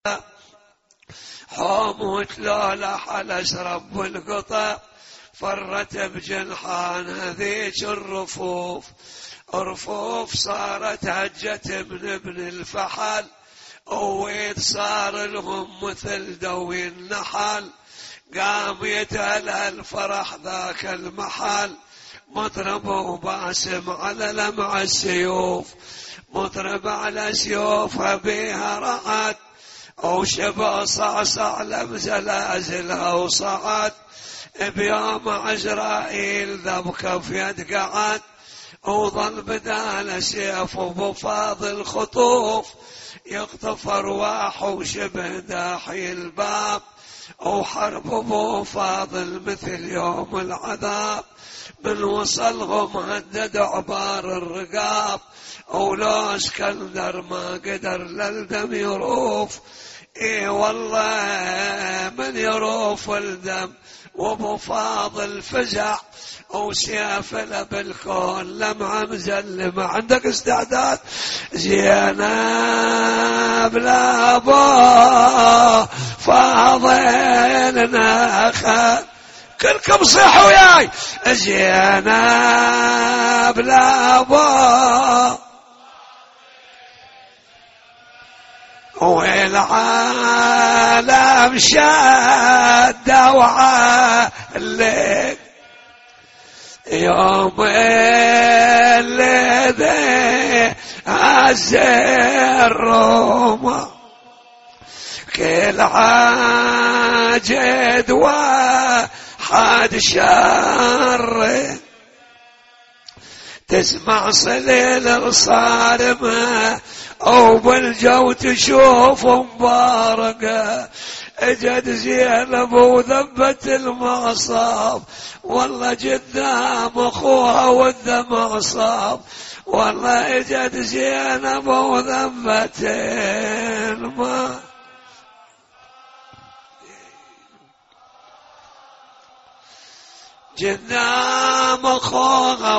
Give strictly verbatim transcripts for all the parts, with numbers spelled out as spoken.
حوم وتلولح على اشرب القطع، فرت بجنحان هذيك الرفوف، رفوف صارت هجت من ابن الفحل، ويد صار لهم مثل دوي النحل، قام يتهلى الفرح ذاك المحل، مطرب وباسم على لمع السيوف، مطرب على سيوفها بيها رعد، وشبه صعصع لمزلازلها وصعد، بيوم عزرائيل ذبك في يد قعد، وظل بدال سيف وبفاض الخطوف، يخطف ارواح وشبه داحي الباب، وحرب ابو فاضل مثل يوم العذاب، من وصلهم هدد عبار الرقاب، ولو اسكندر ما قدر للدم يروف، اي والله من يروف الدم، وابو فاضل فزع وسيف له بالكون لمعه مزلمه. عندك استعداد؟ زينب لابو فاضل ناخذ، كلكم صيحوا وياي، زينب لابو والعالم شد وعلق، يوم الذي عز الروم، كل عاجد وحد شر، تسمع صليل الصارمة او بالجو تشوف مبارقة، اجد زينب وذبت المعصاب، والله قدام اخوها والدمع صاب، والله اجد زينب وذبت الماء. قدام اخوها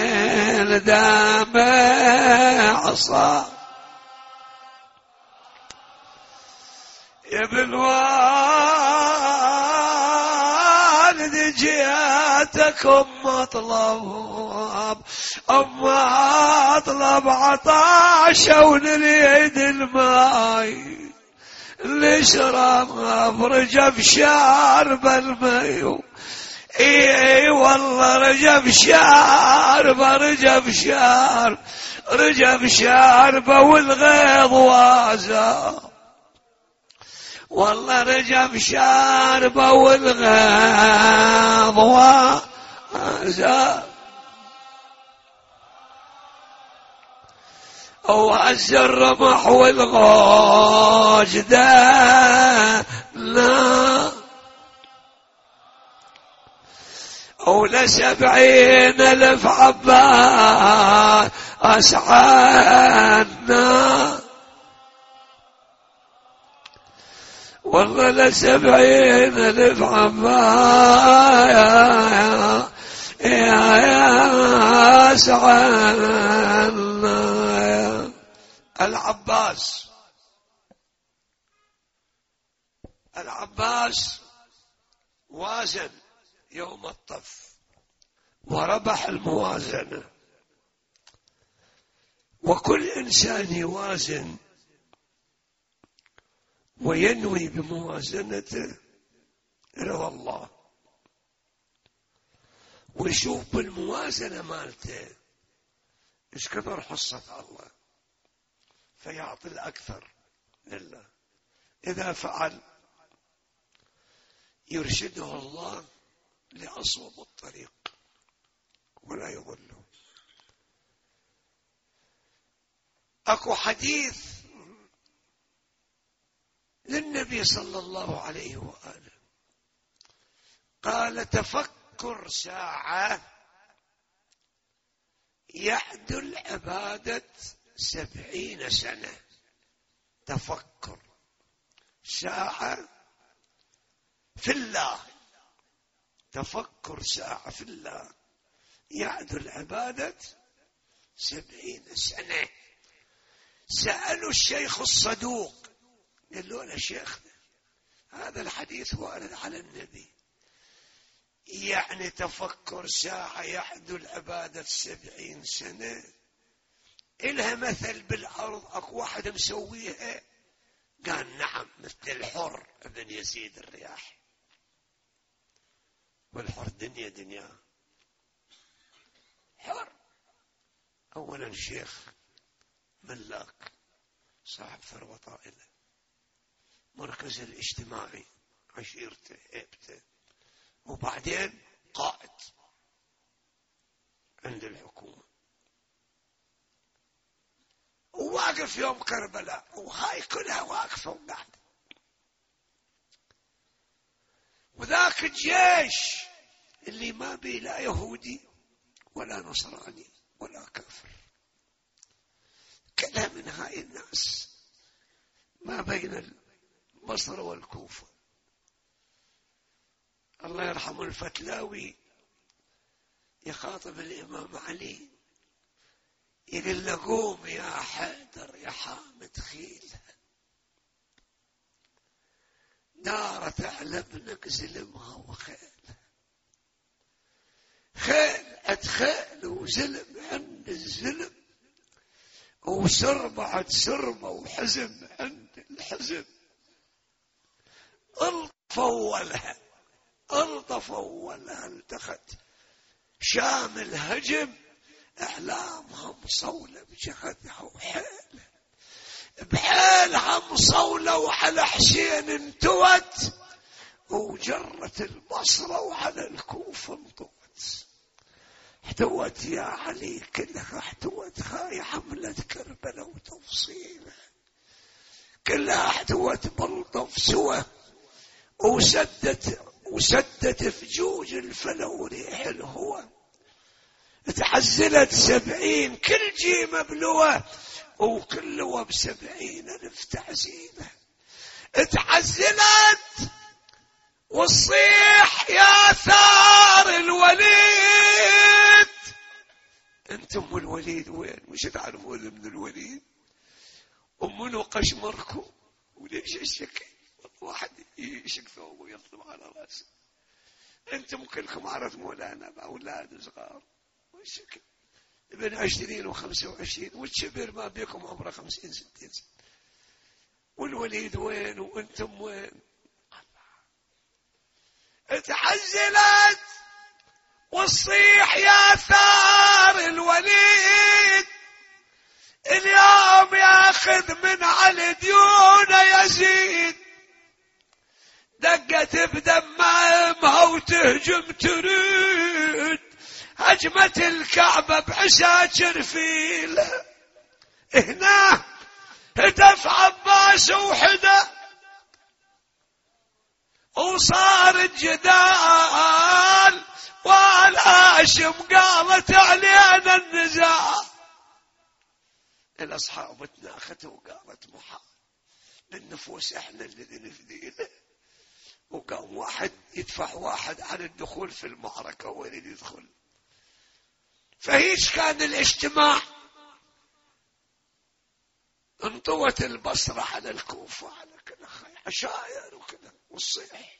والدمع صاب، يا ابن والد جياتك ام اطلب، ام اطلب عطاشه ونريد الماي، نشرب برجب شارب الماي، اي والله رجب شارب رجب شارب رجب شارب والغيظ وازا، والله رجب شاربه والغاض وازا، وهز الرمح والغاج دانا، ولسبعين الف عباس اسعانا، والله لسبعين الف عباس يا اسعانا. العباس العباس وازن يوم الطف وربح الموازنة، وكل إنسان يوازن وينوي بموازنته رضا الله، ويشوف بالموازنة مالته ايش كثر حصة الله فيعطي الأكثر لله. إذا فعل يرشده الله لأصوب الطريق ولا يضله. أكو حديث للنبي صلى الله عليه وآله قال: تفكر ساعة يعدل عبادة سبعين سنة. تفكر ساعة في الله، تفكر ساعة في الله يعدل عبادة سبعين سنة. سألوا الشيخ الصدوق قال له شيخنا هذا الحديث وارد على النبي، يعني تفكر ساعة يعدل عبادة سبعين سنة، إلها مثل بالأرض أكو واحد مسويها؟ قال نعم، مثل الحر ابن يزيد الرياحي، والحر دنيا دنيا حر. أولا شيخ ملاك صاحب ثروة طائلة، مركز الاجتماعي عشيرته هيبته، وبعدين قائد عند الحكومة، وواقف يوم كربلاء، وهاي كلها واقفة وقاعدة، وذاك الجيش اللي ما بيه لا يهودي ولا نصراني ولا كافر، كلها من هاي الناس ما بين البصرة والكوفة. الله يرحمه الفتلاوي يخاطب الإمام علي، يقول له قوم يا حيدر يا حامد خيلها، دارت على ابنك زلمها وخيلها، خيل أدخيل وزلم عند الزلم، وسربة عد سربة وحزم عند الحزم، الطفوا لها الطفوا لها التخت شام الهجم، اعلامها مصولة بجهدها وحيلها، بحيلها مصولة، وعلى حسين انتوت، وجرت البصرة وعلى الكوفة انطوت، احتوت يا علي كلها احتوت، هاي حملة كربلاء وتفصيلها كلها احتوت بلطف سوى، وسدت وسدت فجوج الفلا وريح الهوى، تعزلت سبعين كل جي مبلوة، وكل لوى بسبعين الف تعزيلة، تعزلت والصيح يا ثار الوليد. انتم الوليد وين؟ وش تعرفون من الوليد؟ ومنو قشمركم؟ وليش الشكل؟ واحد يشك ثوبه ويطلب على راسه، انتم كلكم عرف مولانا باولاد صغار، والشكل ابن عشرين وخمسة وعشرين، والشبر ما بيكم عمره خمسين ستين سنة، والوليد وين وانتم وين؟ اتعزلت والصيح يا ثار الوليد، اليوم ياخذ من على ديونه يزيد، دقت بدمامها وتهجم تريد، هجمة الكعبة بعساكر فيله، هنا هدف عباس وحده، وصار الجدال والهاشم قالت علينا النزاع، الاصحاب تناخته وقالت محال للنفوس احنا اللي نفديله، وقام واحد يدفع واحد عن الدخول في المعركة وين يدخل. فهيش كان الاجتماع، انطوت البصرة على الكوفة على كذا عشاير وكذا، والصيح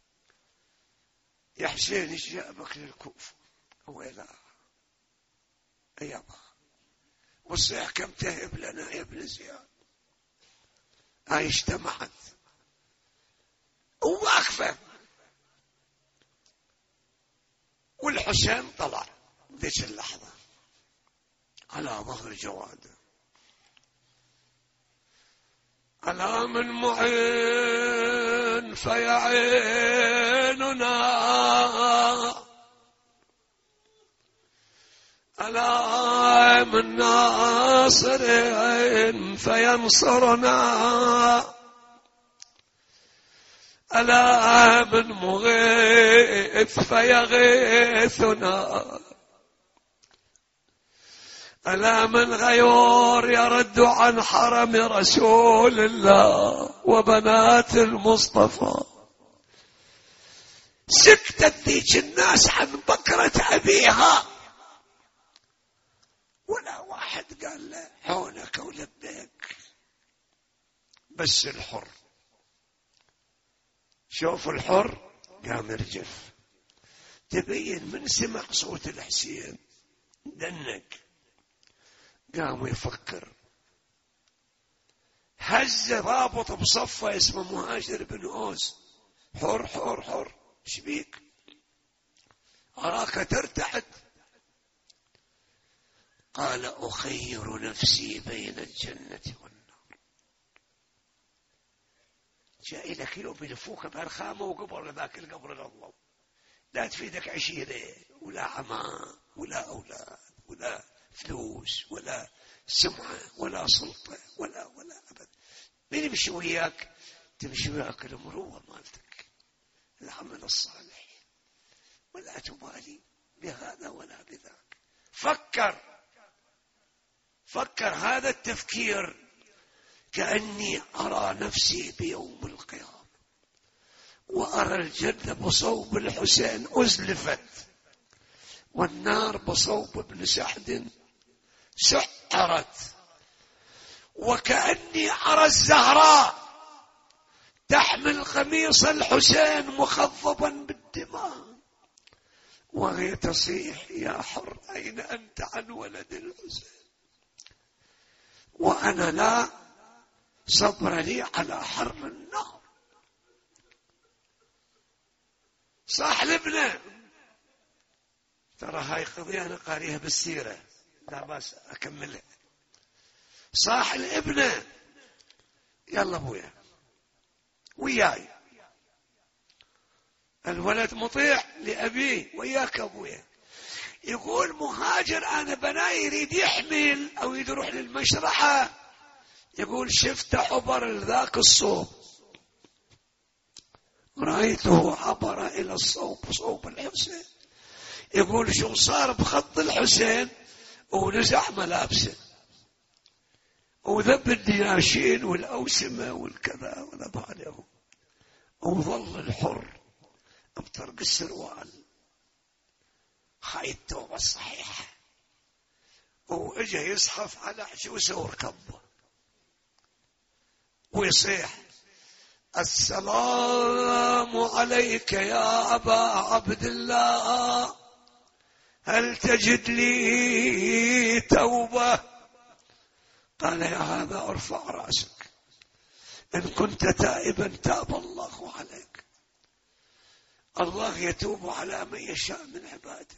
يا حسين ايش جابك للكوفة؟ ويلا يابا، والصيح كم تهب لنا يا ابن زياد؟ هاي اجتمعت وواقفة، والحسين طلع ذيك اللحظة على ظهر جواده، ألا من معين فيعيننا، ألا من ناصر فينصرنا، ألا من مغيث فيغيثنا، ألا من غيور يرد عن حرم رسول الله وبنات المصطفى. سكتت ذيك الناس عن بكرة أبيها، ولا واحد قال له عونك ولبيك، بس الحر شوف الحر قام يرجف، تبين من سمع صوت الحسين دنق، قام يفكر، هز رابط بصفه اسمه مهاجر بن أوس، حر حر حر، ايش بيك؟ أراك ترتعد. قال أخير نفسي بين الجنة والنار. جاء لك يوم بلفوك بأرخامة وقبر ذاك القبر لله، لا تفيدك عشيرة ولا عماء ولا أولاد ولا فلوس ولا سمعة ولا سلطة ولا ولا أبد. من يمشي وياك؟ تمشي وياك المروة مالتك، العمل الصالح، ولا تبالي بهذا ولا بذاك. فكر فكر هذا التفكير كأني أرى نفسي بيوم القيامة، وأرى الجنة بصوب الحسين أزلفت، والنار بصوب ابن سعد سعرت، وكأني أرى الزهراء تحمل قميص الحسين مخضبا بالدماء، وهي تصيح يا حر أين أنت عن ولد الحسين، وأنا لا صبر لي على حر النار. صاح لابنه، ترى هاي قضية أنا قاريها بالسيرة، لا بس أكملها. صاح لابنه يلا ابويا وياي، الولد مطيع لأبيه، وياك ابويا. يقول مهاجر أنا بناي يريد يحمل أو يروح للمشرحة، يقول شفت عبر ذاك الصوب، رأيته عبر إلى الصوب صوب الحسين. يقول شو صار بخط الحسين، ونزع ملابسه وذب الدياشين والأوسمة والكذا ونبالهم، وظل الحر بطرق السروال. هاي التوبة الصحيحة. واجا يصحف على عجوزه وركبه ويصيح السلام عليك يا أبا عبد الله، هل تجد لي توبة؟ قال يا هذا ارفع رأسك، إن كنت تائبا تاب الله عليك. الله يتوب على من يشاء من عباده،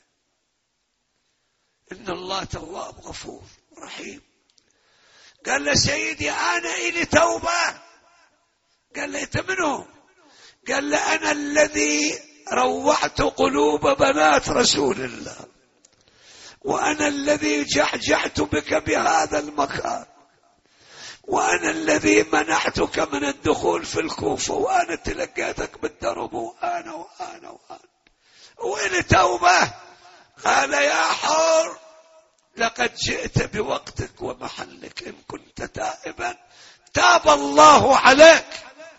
إن الله تواب غفور رحيم. قال له سيدي أنا إلي توبة. قال له أنت منهم؟ قال له أنا الذي روعت قلوب بنات رسول الله، وأنا الذي جعجعت بك بهذا المكان، وأنا الذي منعتك من الدخول في الكوفة، وأنا تلقيتك بالدرب، وأنا وأنا وأنا وإلي توبة. قال يا حر لقد جئت بوقتك ومحلك، إن كنت تائبا تاب الله عليك.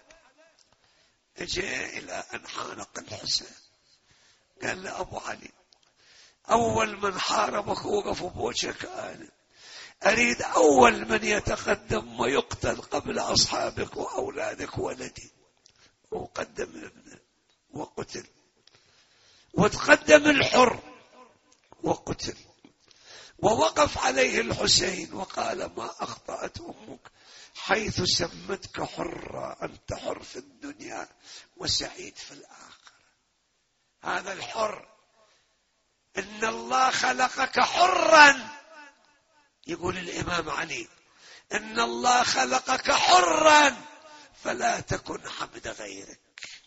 اجى إلى أن حانق الحسين، قال له أبو علي أول من حاربك وقف بوجهك، أنا أريد أول من يتقدم ويقتل قبل أصحابك وأولادك ولدي. وقدم ابنه وقتل، وتقدم الحر وقتل، ووقف عليه الحسين وقال ما أخطأت أمك حيث سمتك حرا، أنت حر في الدنيا وسعيد في الآخرة. هذا الحر إن الله خلقك حرا. يقول الإمام علي إن الله خلقك حرا فلا تكن عبد غيرك.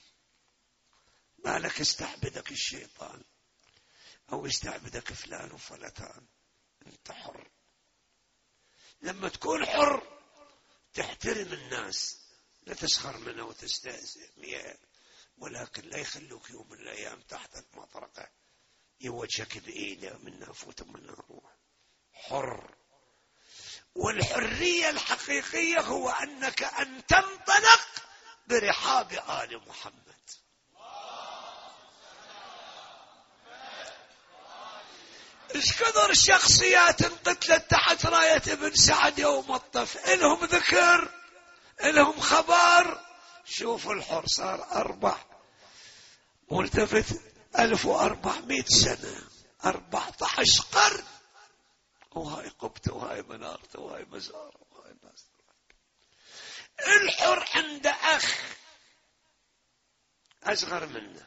ما لك استعبدك الشيطان أو استعبدك فلان وفلتان، أنت حر. لما تكون حر تحترم الناس، لا تسخر منه وتستهزئ، ولكن لا يخلوك يوم من الأيام تحت المطرقة يوجهك بإيده منها فوت منها روح. حر. والحرية الحقيقية هو أنك أن تنطلق برحاب آل محمد. ايش كثر الشخصيات انقتلت تحت راية ابن سعد يوم الطف، إلهم ذكر، إلهم خبر. شوف الحر صار أربع ملتفت ألف وأربعمائة سنة، أربعة عشر قرن، وهاي قبته وهاي منارته وهاي مزاره وهاي الناس. الحر عنده أخ أصغر منه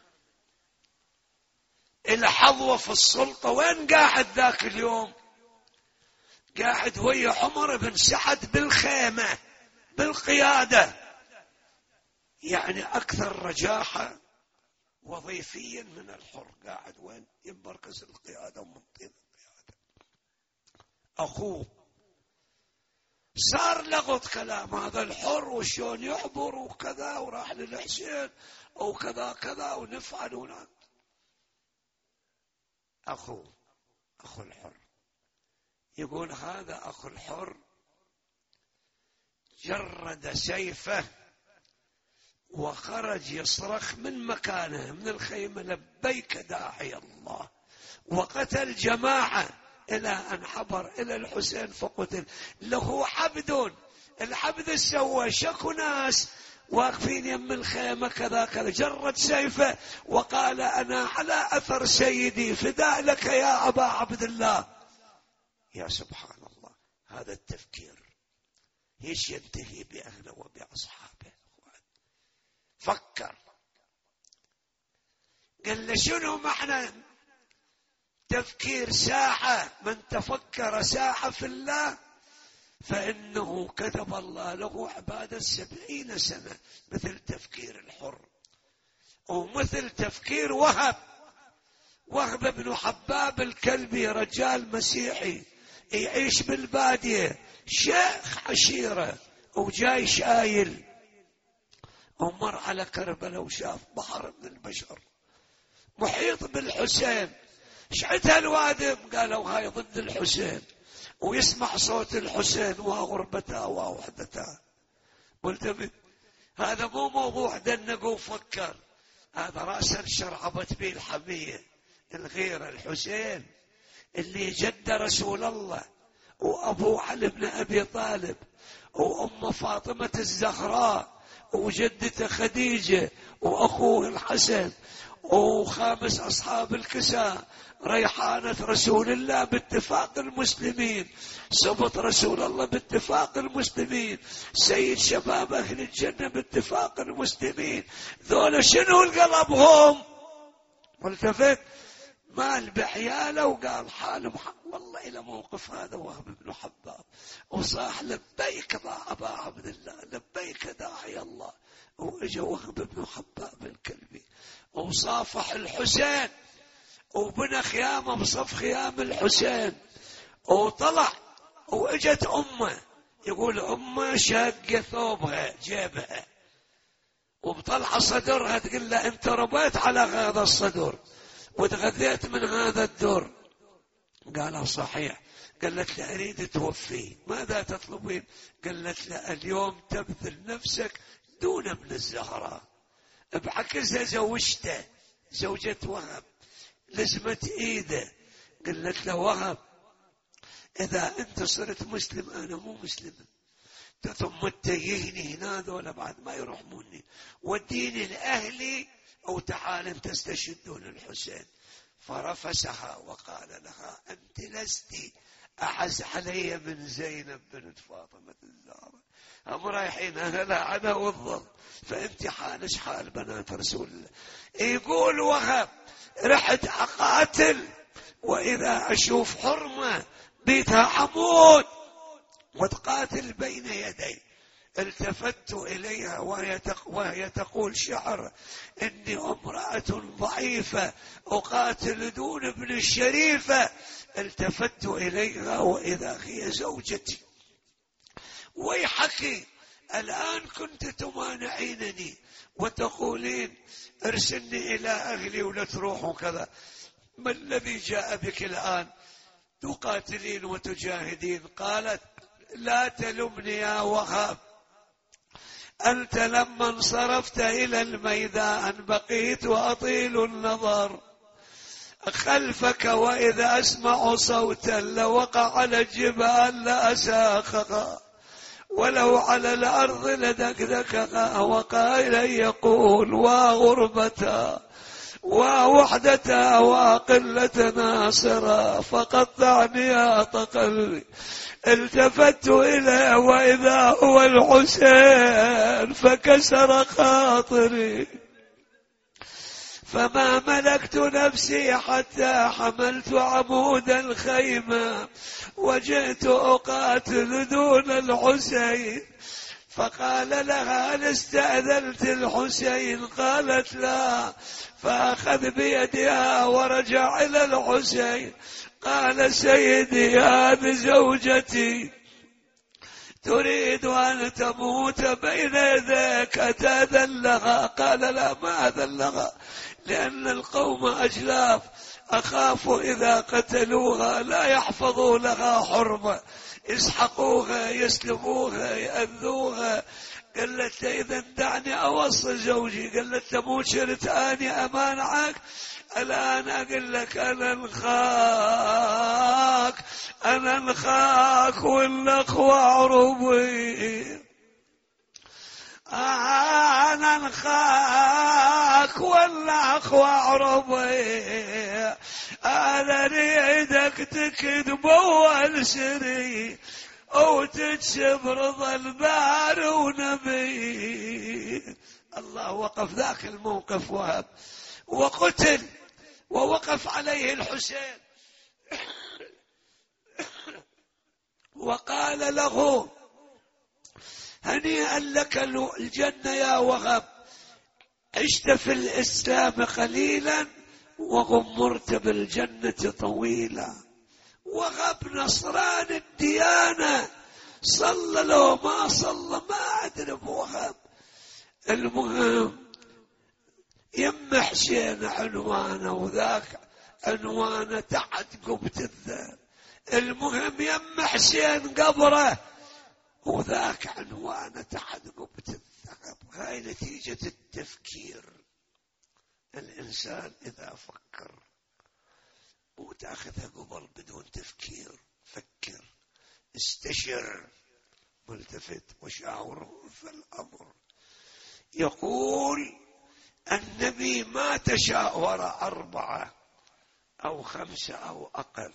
إلى حظوة في السلطة. وين قاعد ذاك اليوم؟ قاعد ويا عمر بن سعد بالخيمة بالقيادة، يعني أكثر رجاحة وظيفيا من الحر. قاعد وين؟ يمركز القيادة ومنطقة القيادة. أخوه صار لغط كلام هذا الحر وشون يعبر وكذا، وراح للحسين وكذا كذا ونفعل ونعمل. أخوه أخو الحر يقول هذا أخو الحر جرد سيفه وخرج يصرخ من مكانه من الخيمة لبيك داعي الله، وقتل جماعة إلى أن حبر إلى الحسين فقتل. له عبد، العبد سوى شكو ناس واقفين يم الخيمة كذا كذا، جرد سيفه وقال أنا على أثر سيدي فداء لك يا أبا عبد الله. يا سبحان الله، هذا التفكير ايش ينتهي بأهله وبأصحابه. فكر، قال له شنو معنى تفكير ساعة؟ من تفكر ساعة في الله فإنه كتب الله له عبادة سبعين سنة، مثل تفكير الحر ومثل تفكير وهب. وهب بن حباب الكلبي رجال مسيحي يعيش بالبادية، شيخ عشيرة وجاي شايل، ومر على كربلاء وشاف بحر من البشر محيط بالحسين. شعتها الوادم، قالوا هاي ضد الحسين، ويسمع صوت الحسين وغربته ووحدته. قلت هذا مو موضوع دنق وفكر، هذا رأسا شرعبت به الحمية الغيرة. الحسين اللي جد رسول الله وأبو علي بن أبي طالب وأم فاطمة الزهراء وجدته خديجة وأخوه الحسن وخامس أصحاب الكساء، ريحانة رسول الله باتفاق المسلمين، سبط رسول الله باتفاق المسلمين، سيد شباب أهل الجنة باتفاق المسلمين. ذولا شنو القلبهم؟ والتفت مال بعياله وقال حاله والله إلى موقف هذا وهب بن حباب، وصاح لبيك أبا عبد الله، لبيك داعي الله. وإجا وهب بن حباب الكلبي وصافح الحسين وبنى خيامه بصف خيام الحسين، وطلع وإجت أمه، يقول أمه شق ثوبها جيبها وبطلع صدرها، تقول له أنت ربيت على هذا الصدر وتغذيت من هذا الدر. قالوا صحيح. قالت له أريد توفي، ماذا تطلبين؟ قالت له اليوم تبذل نفسك دون ابن الزهراء. بعكسها زوجته زوجة وهب لزمت ايده، قالت له وهب اذا انت صرت مسلم انا مو مسلم، ثم تتيهني هنا ولا بعد ما يرحموني، وديني لاهلي او تعال انت استشهدون الحسين. فرفسها وقال لها انت لست اعز علي من زينب بنت فاطمة الزهراء، هم رايحين اهلها انا والضغط، فانت حالش حال بنات رسول الله. يقول وهب رحت اقاتل واذا اشوف حرمة بيتها عمود وتقاتل بين يدي، التفت اليها وهي, وهي تقول شعر اني امرأة ضعيفة اقاتل دون ابن الشريفة. التفت اليها واذا هي زوجتي، ويحكي الآن كنت تمانعينني وتقولين ارسلني إلى أهلي ولا تروحوا كذا، ما الذي جاء بك الآن تقاتلين وتجاهدين؟ قالت لا تلمني يا وهب، أنت لما انصرفت إلى الميدان بقيت وأطيل النظر خلفك، وإذا أسمع صوتا لوقع على الجبال لأساخها، ولو على الأرض لدكدكها وقائلا يقول وغربتا ووحدتا وقلة ناصرا فقطعني يا قلبي. التفت إليه وإذا هو الحسين فكسر خاطري، فما ملكت نفسي حتى حملت عمود الخيمة وجئت أقاتل دون الحسين. فقال لها هل استأذنت الحسين؟ قالت لا، فأخذ بيدها ورجع إلى الحسين. قال سيدي هذه زوجتي تريد أن تموت بين يديك، أتأذن لها؟ قال لا، ما أذن لها، لأن القوم أجلاف، أخاف إذا قتلوها لا يحفظوا لها حرمة، يسحقوها يسلبوها يأذوها. قالت إذا دعني أوصل زوجي. قالت تموت شرت أني أمانعك؟ الآن أقول لك أنا نخاك أنا نخاك والأخوة عربي، أنا نخاك والأخوة عربي، أنا أريدك تكذب أول سري وتكسب رضا البار ونبي. الله وقف ذاك الموقف وهب وقتل، ووقف عليه الحسين وقال له هنيئا لك الجنة يا وهب، عشت في الإسلام قليلا وغمرت بالجنة طويلا. وهب نصران الديانة، صلى لو ما صلى ما أدري بوهب. المهم يم حسين عنوانه وذاك عنوانه تحت قبة الذهب. المهم يم حسين قبره وذاك عنوانه تحت قبة الذهب. هاي نتيجة التفكير. الإنسان إذا فكر وتأخذها قبل بدون تفكير، فكر استشر ملتفت وشاوره في الأمر. يقول النبي ما تشاور أربعة أو خمسة أو أقل،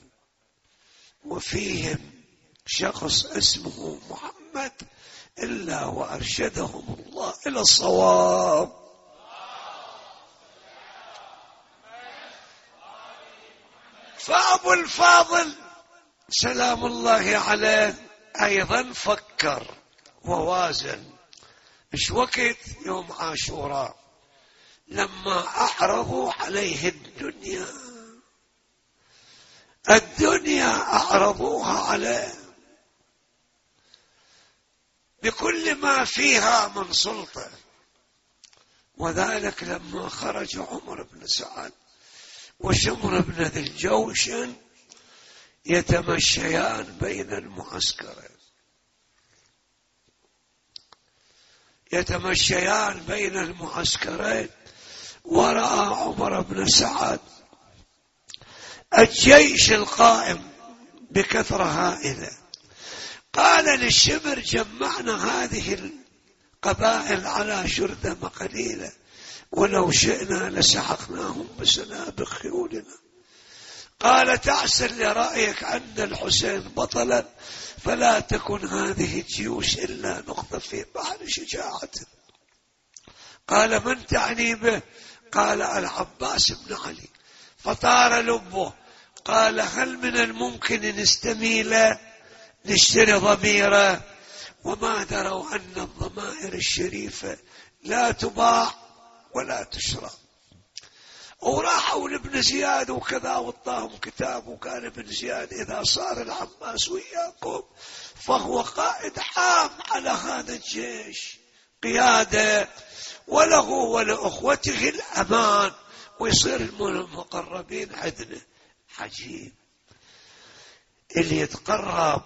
وفيهم شخص اسمه محمد إلا وأرشدهم الله إلى الصواب. فأبو الفاضل سلام الله عليه أيضا فكر ووازن. إيش وقت يوم عاشوراء لما أعرضوا عليه الدنيا، الدنيا أعرضوها عليه بكل ما فيها من سلطة. وذلك لما خرج عمر بن سعد وشمر بن ذي الجوشن يتمشيان بين المعسكرين يتمشيان بين المعسكرين ورأى عمر بن سعد الجيش القائم بكثرة هائلة. قال للشمر جمعنا هذه القبائل على شرذمة قليلة، ولو شئنا لسحقناهم بسنابق خيولنا. قال تعسر لرأيك أن الحسين بطلا، فلا تكن هذه الجيوش إلا نقطة في بحر شجاعته. قال من تعني به؟ قال العباس بن علي. فطار لبه. قال هل من الممكن نستميل نشتري ضميره؟ وما دروا أن الضمائر الشريفة لا تباع ولا تشرى. وراحوا لابن زياد وكذا وطاهم كتاب، وكان ابن زياد إذا صار العباس وياكم فهو قائد حام على هذا الجيش قيادة، وله ولأخوته الأمان، ويصير المقربين عندنا. عجيب اللي يتقرب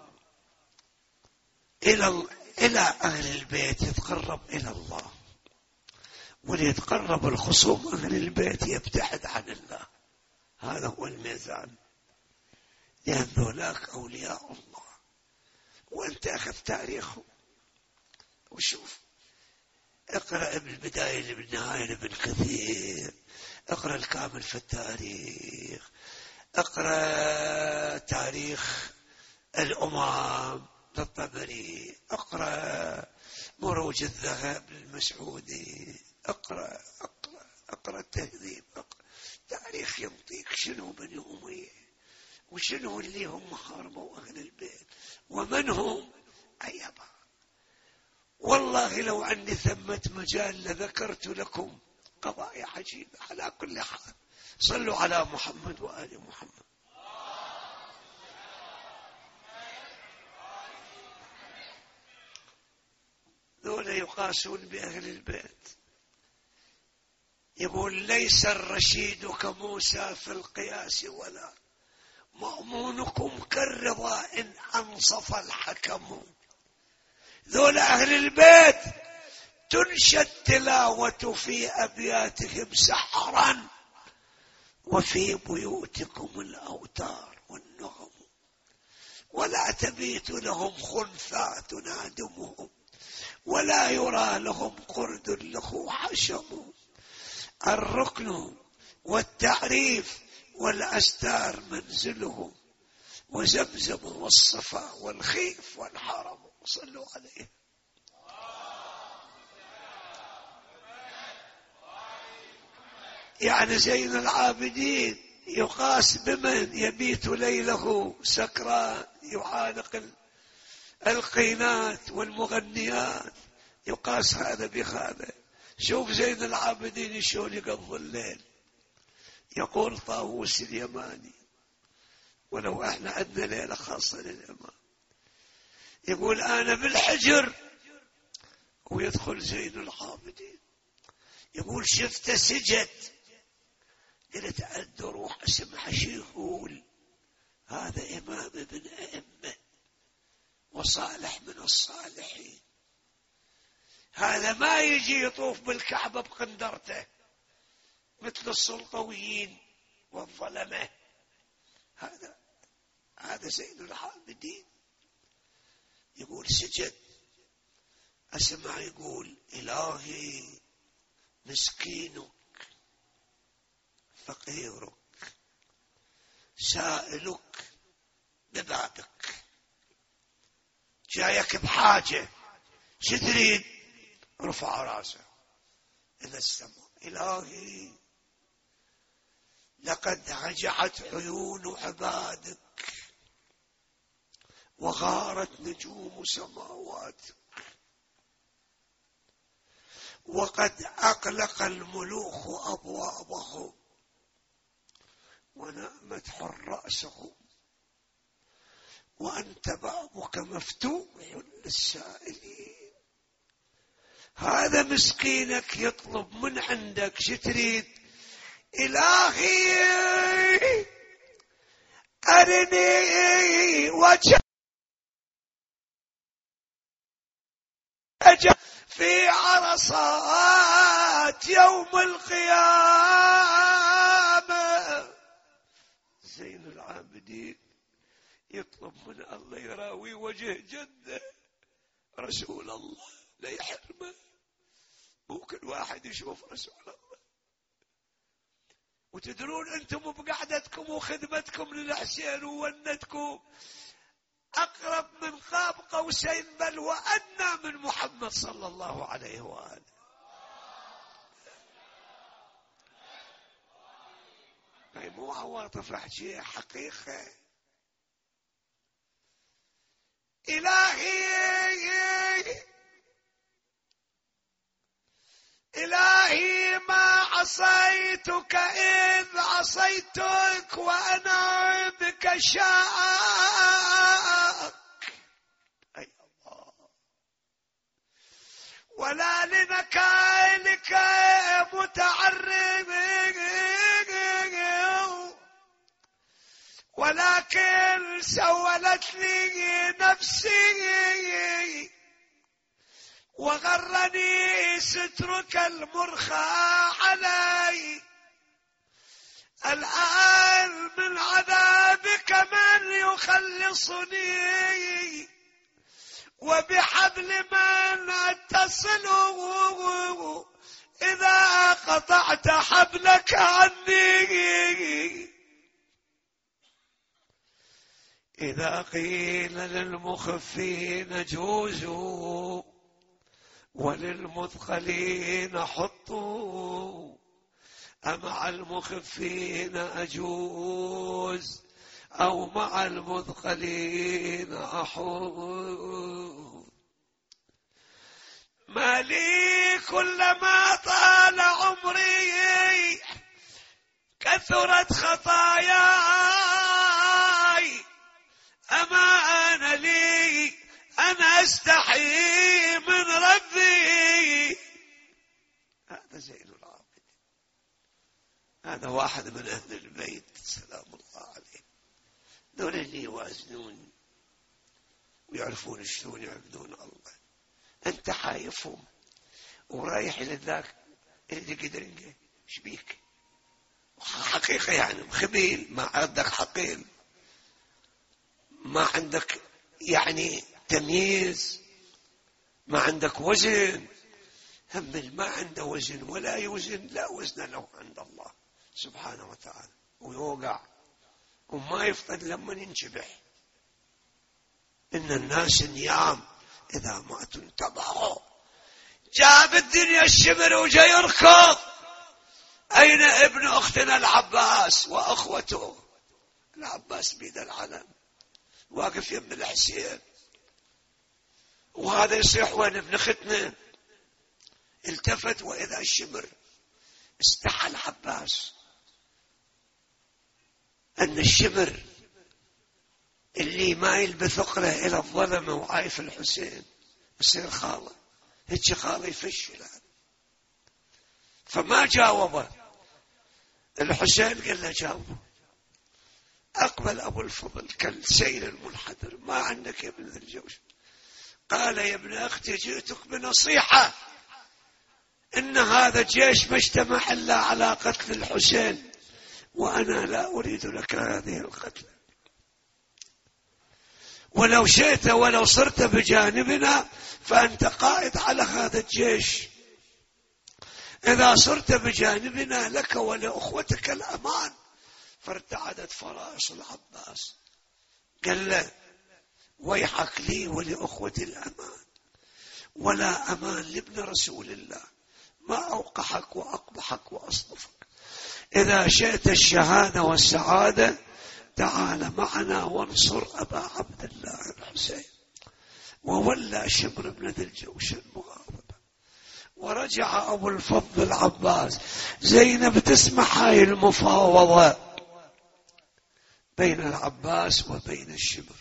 إلى إلى أهل البيت يتقرب إلى الله، واللي يتقرب الخصوم أهل البيت يبتعد عن الله. هذا هو الميزان، لأن ذولاك أولياء الله وانت اخذ تاريخهم وشوف. اقرأ ابن البداية لابن النهاية لابن كثير، اقرأ الكامل في التاريخ، اقرأ تاريخ الأمم للطبري، اقرأ مروج الذهب للمسعودي، اقرأ اقرأ اقرأ التهذيب، اقرأ تاريخ ينطيك شنو بني أمية وشنو اللي هم حاربوا أهل البيت ومن هم أيضا. والله لو عندي ثمة مجال لذكرت لكم قضايا عجيبة. على كل حال صلوا على محمد وآل محمد. ذولا يقاسون بأهل البيت. يقول ليس الرشيد كموسى في القياس ولا مأمونكم كالرضا إن أنصف الحكم. ذولا أهل البيت تنشى التلاوة في أبياتهم سحرا وفي بيوتكم الأوتار والنغم، ولا تبيت لهم خنثى تنادمهم ولا يرى لهم قرد له حشم. الركن والتعريف والأستار منزلهم وزمزم والصفا والخيف والحرم. صلوا عليه. يعني زين العابدين يقاس بمن يبيت ليله سكران يعانق القينات والمغنيات، يقاس هذا بهذا. شوف زين العابدين شلون يقضي الليل. يقول طاووس اليماني، ولو احنا عندنا ليلة خاصة للإمام، يقول أنا بالحجر ويدخل زين العابدين، يقول شفت سجد، قلت عد روح اسمع شو يقول. هذا إمام ابن أئمة وصالح من الصالحين، هذا ما يجي يطوف بالكعبة بقندرته مثل السلطويين والظلمة. هذا هذا زين العابدين. يقول سجد، أسمع يقول إلهي مسكينك فقيرك سائلك ببابك، جايك بحاجة شو تريد؟ رفع راسه إلى السماء، إلهي لقد هجعت عيون عبادك وغارت نجوم سماواتك وقد أقلق الملوك أبوابهم ونامت حراسهم وأنت بابك مفتوح للسائلين. هذا مسكينك يطلب من عندك شو تريد؟ إلهي أرني وجهك في عرصات يوم القيامة. زين العابدين يطلب من الله يراوي وجه جده رسول الله لا يحرمه. ممكن واحد يشوف رسول الله. وتدرون أنتم بقعدتكم وخدمتكم للحسين وونتكم أقرب من قاب قوسين بل وأدنى من محمد صلى الله عليه وآله. هاي مو عواطف أحكي حقيقة. إلهي إلهي ما عصيتك إذ عصيتك وأنا بك شاك، أي الله، ولا لنكالك متعرب ولكن سولت لي نفسي وغرني سترك المرخى علي. الآن من عذابك من يخلصني وبحبل من أتصل إذا قطعت حبلك عني. إذا قيل للمخفين جوزوا وللمثقلين حطوا، أمع المخفين أجوز أو مع المثقلين أحوز. ما لي كلما طال عمري كثرت خطاياي، أما أنا لي أنا أستحي من ربي. هذا زين العابدين، هذا واحد من أهل البيت سلام الله عليه. دول اللي يوازنون ويعرفون شلون يعبدون الله. أنت حايفهم ورايح لذاك اللي قدرنجه شبيك حقيقة، يعني خبيل، ما عندك حقيل، ما عندك يعني تمييز، ما عندك وزن. هم ما عنده وزن ولا يوزن لا وزن له عند الله سبحانه وتعالى، ويوقع وما يفقد لما ينشبح. إن الناس نيام إذا ماتوا انتبهوا. جاب الدنيا الشمر وجاي يركض. أين ابن أختنا العباس وأخوته؟ العباس بيد العلم واقف يم الحسين، وهذا يصيح وين ابن ختنا؟ التفت وإذا الشمر. استحى العباس أن الشمر اللي ما يلبث ثقله إلى الظلمة وعايف الحسين يصير خاله، هيك خاله يفشل. فما جاوبه الحسين، قال له جاوبه. أقبل أبو الفضل كالسيل المنحدر، ما عندك يا ابن ذي الجوش؟ قال يا ابن أختي جئتك بنصيحة، إن هذا الجيش ما اجتمع إلا على قتل الحسين، وأنا لا أريد لك هذه القتل. ولو شئت ولو صرت بجانبنا فأنت قائد على هذا الجيش. إذا صرت بجانبنا لك ولأخوتك الأمان. فارتعدت فرائص العباس. قال له ويحك لي ولأخوتي الأمان، ولا أمان لابن رسول الله، ما أوقحك وأقبحك وأصطفك. إذا شئت الشهادة والسعادة تعال معنا وانصر أبا عبد الله الحسين. وولى شمر بن ذي الجوش المغاضبة. ورجع أبو الفضل العباس. زينب تسمع هاي المفاوضة بين العباس وبين الشمر.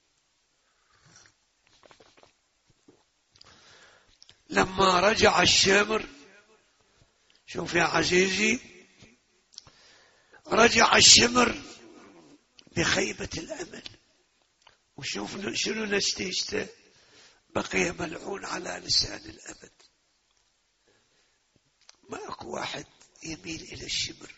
لما رجع الشمر، شوف يا عزيزي، رجع الشمر بخيبة الأمل. وشوف شنو نتيجته، بقي ملعون على لسان الأبد. ما أكو واحد يميل إلى الشمر.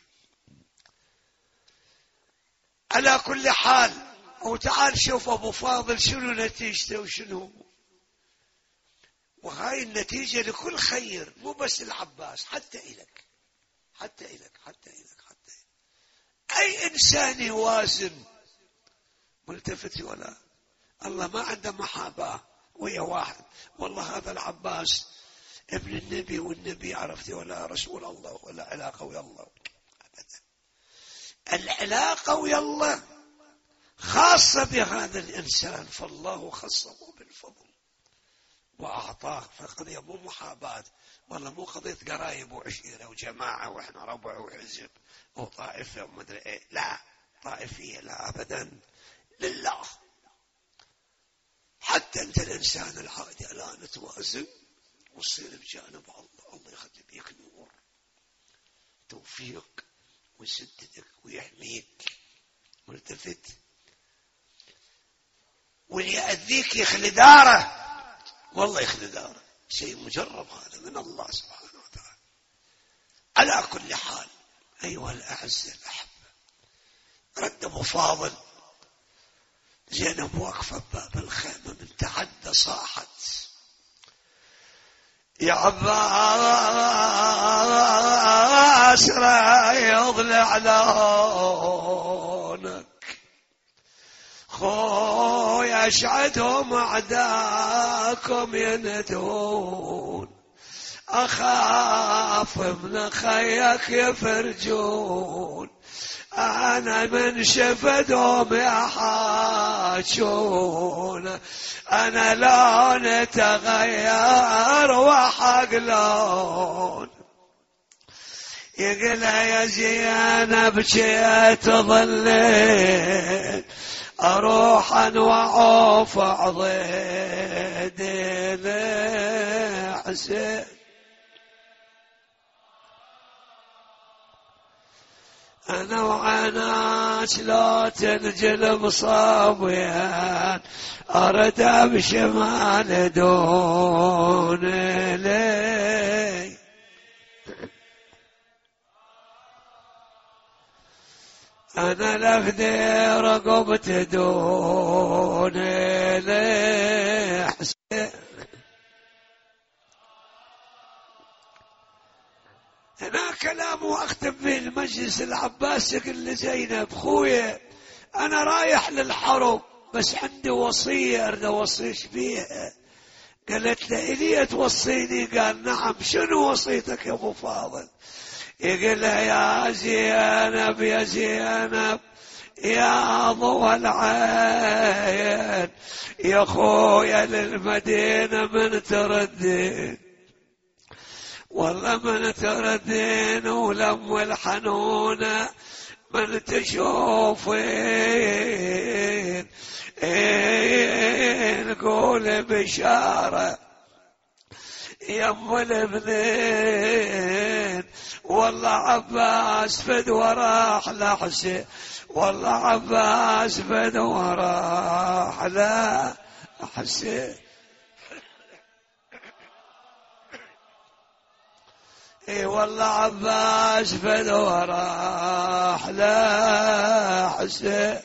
على كل حال، وتعال شوف أبو فاضل شنو نتيجته وشنو. وهاي النتيجة لكل خير، مو بس العباس، حتى إلك حتى إلك حتى إلك حتى إلك. أي إنسان يوازن ملتفت ولا الله ما عنده محاباة ويا واحد. والله هذا العباس ابن النبي، والنبي عرفتي ولا رسول الله ولا علاقة ويا الله أبدا. العلاقة ويا الله خاصة بهذا الإنسان، فالله خصه بالفضل وأعطاه. فقضية مو محاباة، والله مو قضية قرايب وعشيرة وجماعة وإحنا ربع وحزب وطائفة ومدري إيه، لا طائفية لا أبدا، لله. حتى أنت الإنسان العادي لا نتوازن وتصير بجانب الله، الله يخلي بيك نور توفيق ويسددك ويحميك. ملتفت واللي يأذيك يخلي داره، والله يخلي داره. شيء مجرب هذا من الله سبحانه وتعالى. على كل حال أيها الأعزة الأحبة، رد أبو فاضل زينب واقفة بباب الخيمة، من تحدى صاحت: يا عباس رايض لعلونك، خويا اشعدهم اعداكم يندون، اخاف من خيك يفرجون، انا من شفدهم يحاجون، انا لون تغير وحق لون. يقول يا زينب بجيت ظليت اروح واعوف عضيد حسين، انا وعناش لو تنجلب صابيان، ارد بشمال دون لي. انا لفدي رقبت دون لي حسين. هنا كلام واختم به المجلس. العباس يقول لزينب: خويا انا رايح للحرب بس عندي وصية اريد اوصيش بيها. قالت له: الي توصيني؟ قال: نعم. شنو وصيتك يا ابو فاضل؟ يقول له: يا زينب يا زينب يا ضوى العين، يا خويا للمدينة من تردين، والله من تردين ولم الحنونة من تشوفين، نقول بشارة يم الابنين، والله عباس فد وراح لحسين، والله عباس فد وراح لحسين. اي والله عباس فد وراح لحسين.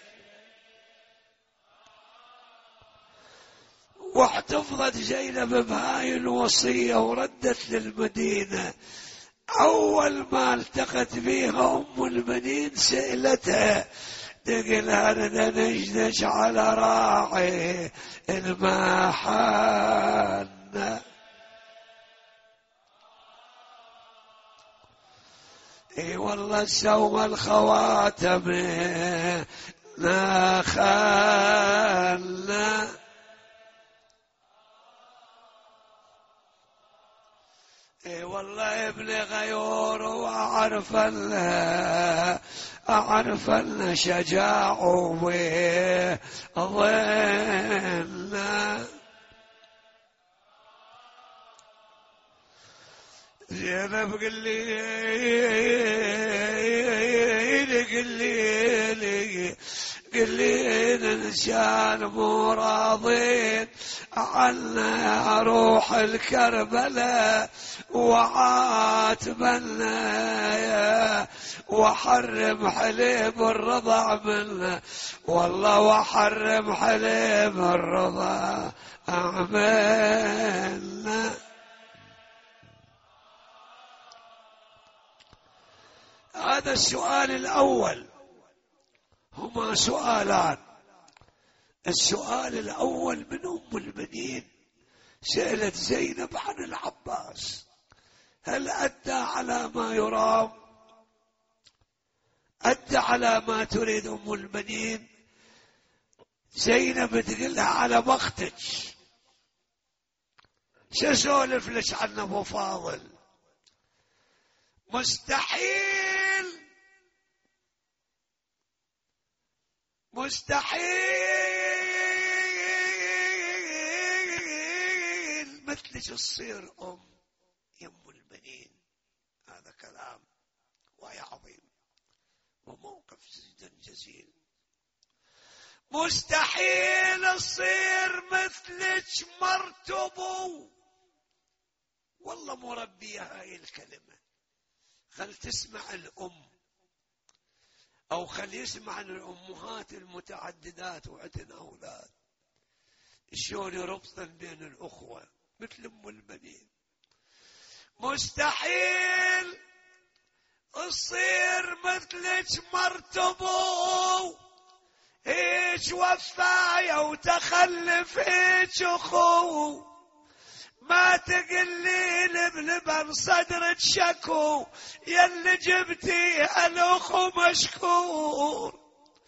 واحتفظت زينب بهاي الوصية وردت للمدينة. أول ما التقت بيها أم المنين سألتها، تقلها: أنا نجدش على راعي المحنة. اي والله سوى الخواتم لا خلنا، اي والله ابن غيور واعرف لها اعرف لنا شجاعه وظلنا. زينب قل لي قل لي قل لي ننسان مو راضين عنا اروح الكربلاء وعاتبنا وحرم حليب الرضع منا، والله وحرم حليب الرضع عملنا. هذا السؤال الأول. هما سؤالان. السؤال الأول من أم المنين سألت زينب عن العباس: هل أدى على ما يرام؟ أدى على ما تريد أم المنين؟ زينب تقول لها: على وقتك، شو سولف لك عن أبو فاضل؟ مستحيل مستحيل مثلك تصير أم يم المنين. هذا كلام وهي عظيم وموقف جدا جزيل. مستحيل تصير مثلك مرتبو. والله مربية هاي الكلمة، خل تسمع الأم أو خل يسمع عن الأمهات المتعددات وعندنا أولاد شلون يربطن بين الأخوة مثل أم البنين. مستحيل تصير مثلك مرتبو هيج وفاية وتخلف هيج أخو، ما تقلي لبلبن صدرك شكو يلي جبتي الأخو مشكور.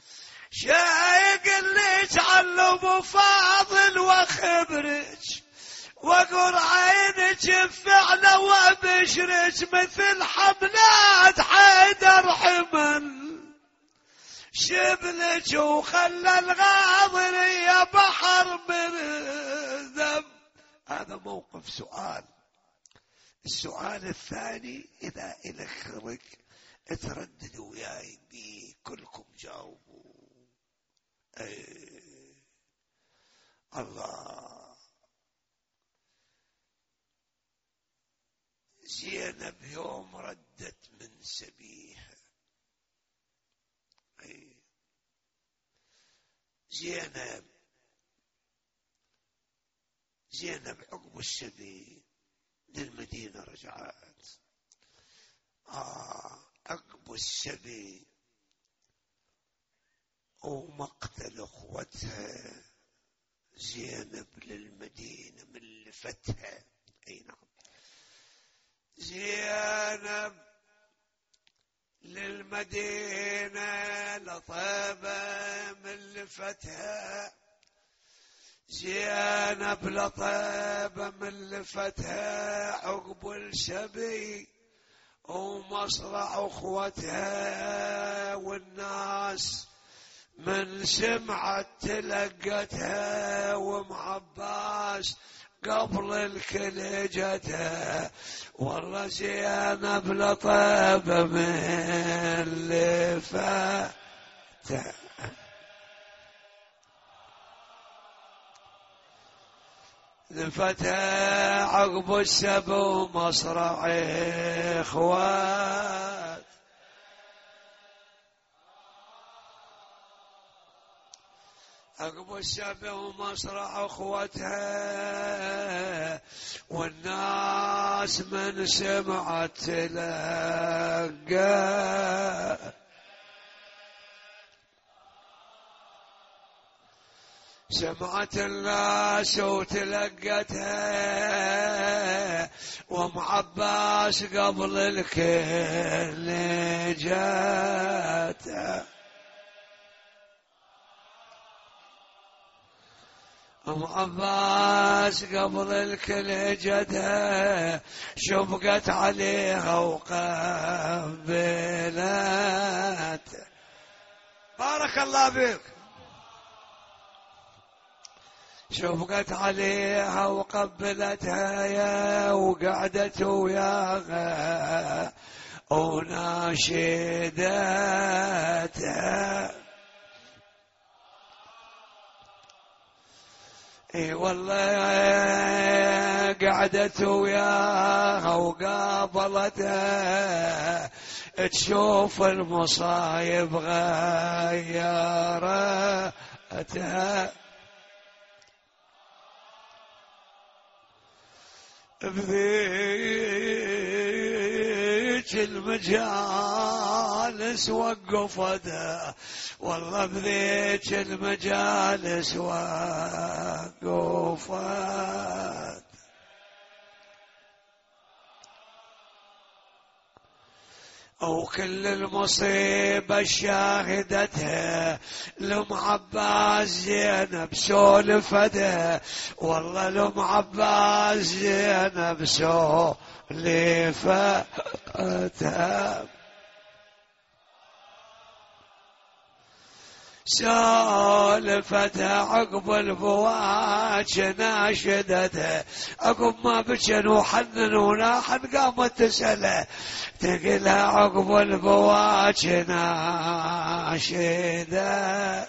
شايق اللي تعلم فاضل وخبرك وقر عينك فعلا وبشرك مثل حملات حيدر حمل شبلك وخلى الغاضر يا بحر من ذنب. هذا موقف سؤال. السؤال الثاني إذا إلك خرق ترددوا وياي بيه كلكم جاوبوا. أي الله. زينب يوم ردت من سبيها. أي زينب زينب عقب السبي للمدينة رجعت. آه عقب السبي ومقتل اخوتها زينب للمدينة من لفتها. اي نعم زينب للمدينة لطيبة من لفتها. زينب لطيبة من لفتها عقب الشبي ومصرع اخوتها، والناس من سمعت تلقتها وام عباس قبل الكل جتها. والله زينب لطيبة من لفتها لفتها عقب السب ومصرع اخوات. عقب السب ومصرع اخوتها، والناس من سمعت تلقى سمعت الناس وتلقتها، وام عباس قبل الكل جاتها. ام عباس قبل الكل جاتها شفقت عليها وقبلت. بارك الله بك. شفقت عليها وقبلتها يا وقعدت وياها وناشدتها. اي والله قعدت وياها وقابلتها تشوف المصايب غيرتها. بذيك المجالس وقفتها، والله بذيك المجالس وقفت. أو كل المصيبة شاهدتها لأم عباس زينب سولفتها. والله لأم عباس زينب سولفتها. سالفتها عقب الفواج ناشدتها. عقب ما بجن وحنن وناحن قامت تسأله تقلها عقب الفواج ناشدة.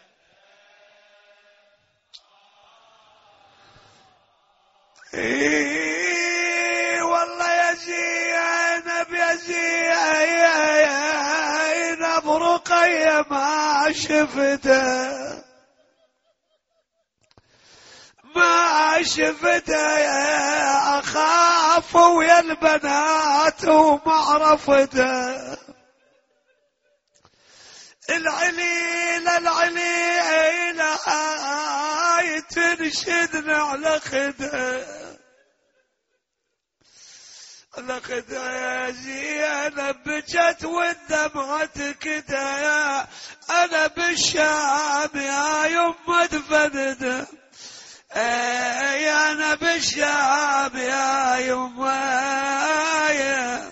اي والله يا زينب يا زينب رقى ويا ما شفته ما شفته أخاف ويا البنات وما عرفته العليل العليل هاي تنشدنا على خده على خده يا زينب بجت والدمعة كده أنا بالشام يا يما دفنده يا أنا بالشام يا يما يا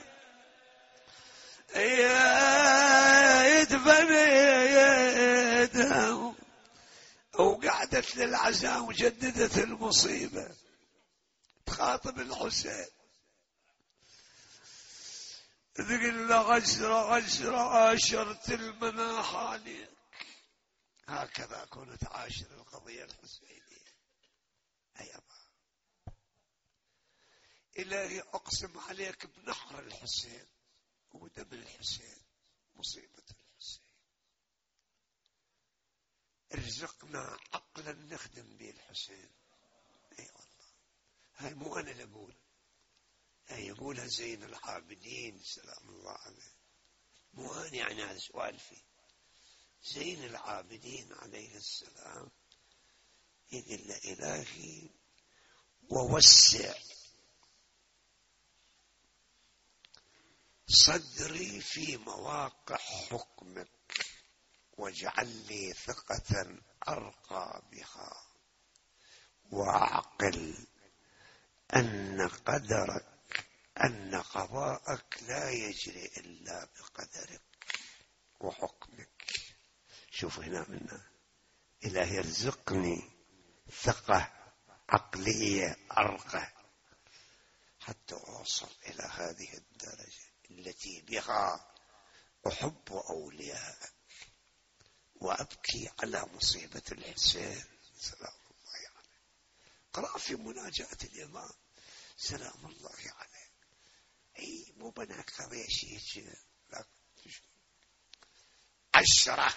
يدفن وقعدت للعزاء وجددت المصيبة تخاطب الحسين تقول له عشرة عشرة عاشرت المناح عليك. هكذا كنت عاشر القضية الحسينية. أي أبا إلهي أقسم عليك بنحر الحسين ودم الحسين مصيبة الحسين. ارزقنا عقلا نخدم به الحسين. اي أيوة والله هاي مو انا اللي اقول، هاي يقولها زين العابدين سلام الله عليه، مو انا يعني هذا سؤال فيه. زين العابدين عليه السلام يقول له الهي ووسع صدري في مواقع حكمك واجعل لي ثقة أرقى بها وأعقل أن قدرك أن قضاءك لا يجري إلا بقدرك وحكمك. شوف هنا منا إلهي يرزقني ثقة عقلية أرقى حتى أوصل إلى هذه الدرجة التي بها أحب أولياءك وأبكي على مصيبة الحسين سلام الله عليه. قرأ في مناجاة الإمام سلام الله عليه. أي مو بناك قضية شيء عشرة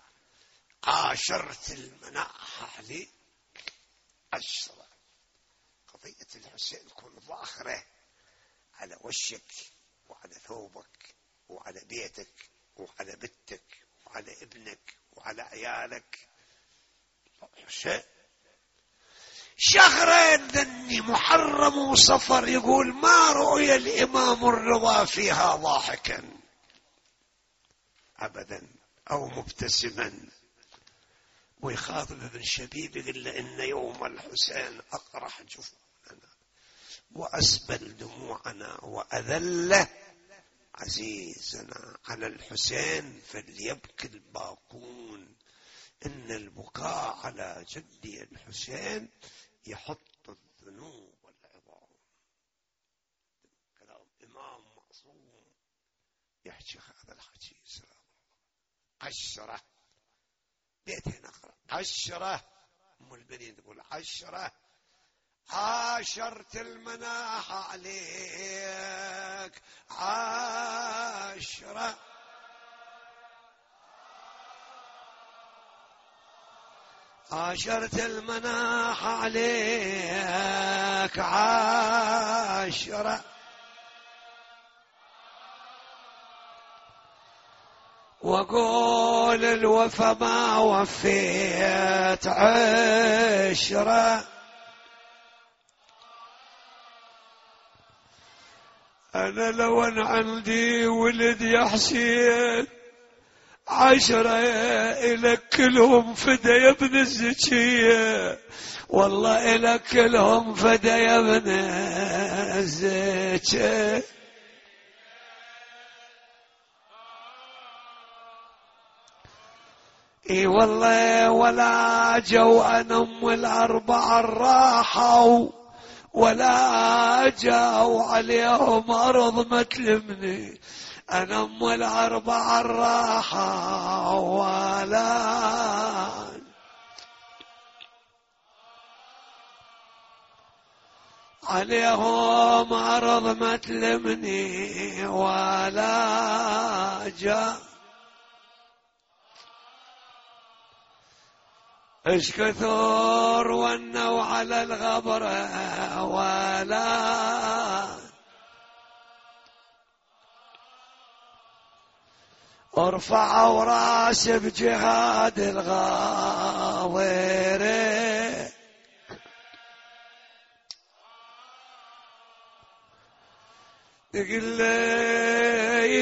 عاشرت المناحة عليك عشرة. قضية الحسين كل ظاهرة على وشك وعلى ثوبك وعلى بيتك وعلى بنتك وعلى ابنك وعلى عيالك. حسين شهرين ذني محرم وصفر يقول ما رؤي الإمام الرضا فيها ضاحكا أبدا أو مبتسما، ويخاطب ابن شبيب يقول له إن يوم الحسين أقرح جفوننا وأسبل دموعنا وأذل عزيزنا على الحسين فليبكي الباقون إن البكاء على جدي الحسين يحط الذنوب والعظام. كلام إمام معصوم يحكي هذا الحكي سلام الله. عشرة بيتين أقرأ عشرة أم البنين تقول عشرة عاشرت المناح عليك عشرة عاشرت المناح عليك عشرة وقول الوفا ما وفيت عشرة. أنا لو أن عندي ولد يا حسين عشرة إلك كلهم فدا يا ابن الزكية، والله إلك كلهم فدا يا ابن الزكية. اي والله ولا جو أنا أم الأربعة الراحوا ولا جاوا عليهم أرض ما تلمني، أنا أم الأربعة الراحة ولا عليهم أرض ما تلمني ولا جاء. اش كثر ونوا على الغبر ولا ارفعوا راس بجهاد الغاوره يقول لي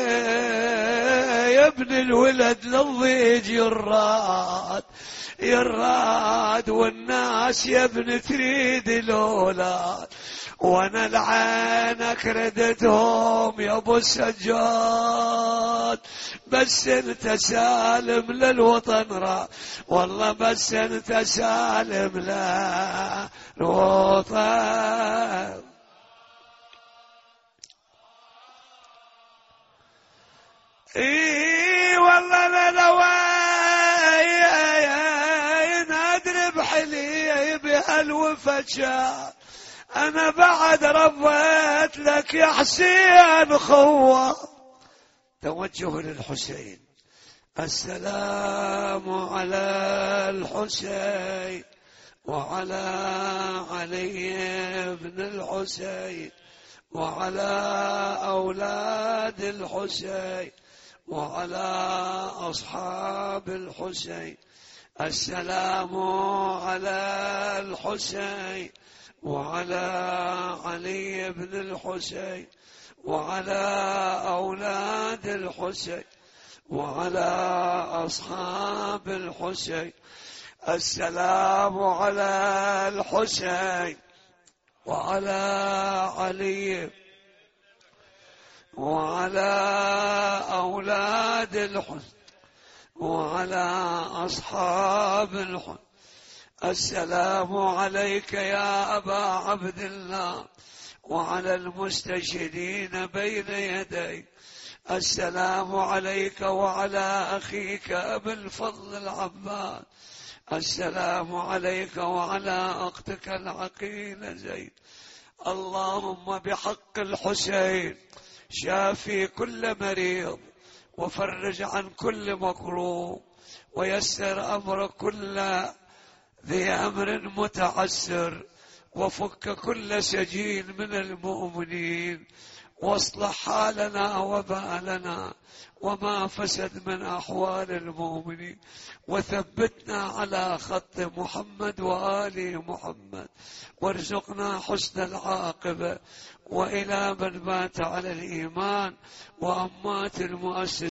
يا ابن الولد للضيج يراد يراد والناس يا ابن تريد الاولاد وانا لعينك ردتهم يا ابو السجاد بس انت سالم للوطن را والله بس انت سالم للوطن. اي والله انا وين ادري بحلي بهالوفا انا بعد ربيت لك يا حسين خوة. توجه للحسين. السلام على الحسين وعلى علي بن الحسين وعلى اولاد الحسين وعلى أصحاب الحسين. السلام على الحسين وعلى علي بن الحسين وعلى أولاد الحسين وعلى أصحاب الحسين. السلام على الحسين وعلى علي وعلى أولاد الحسين وعلى أصحاب الحسين. السلام عليك يا أبا عبد الله وعلى المستشهدين بين يديك. السلام عليك وعلى أخيك أبي الفضل العباس. السلام عليك وعلى أختك العقيلة زيد. اللهم بحق الحسين شافي كل مريض وفرج عن كل مكروب ويسر أمر كل ذي أمر متعسر وفك كل سجين من المؤمنين واصلح حالنا وبالنا وما فسد من أحوال المؤمنين وثبتنا على خط محمد وآل محمد وارزقنا حسن العاقبة. وإلى من مات على الإيمان وأمات المؤسسين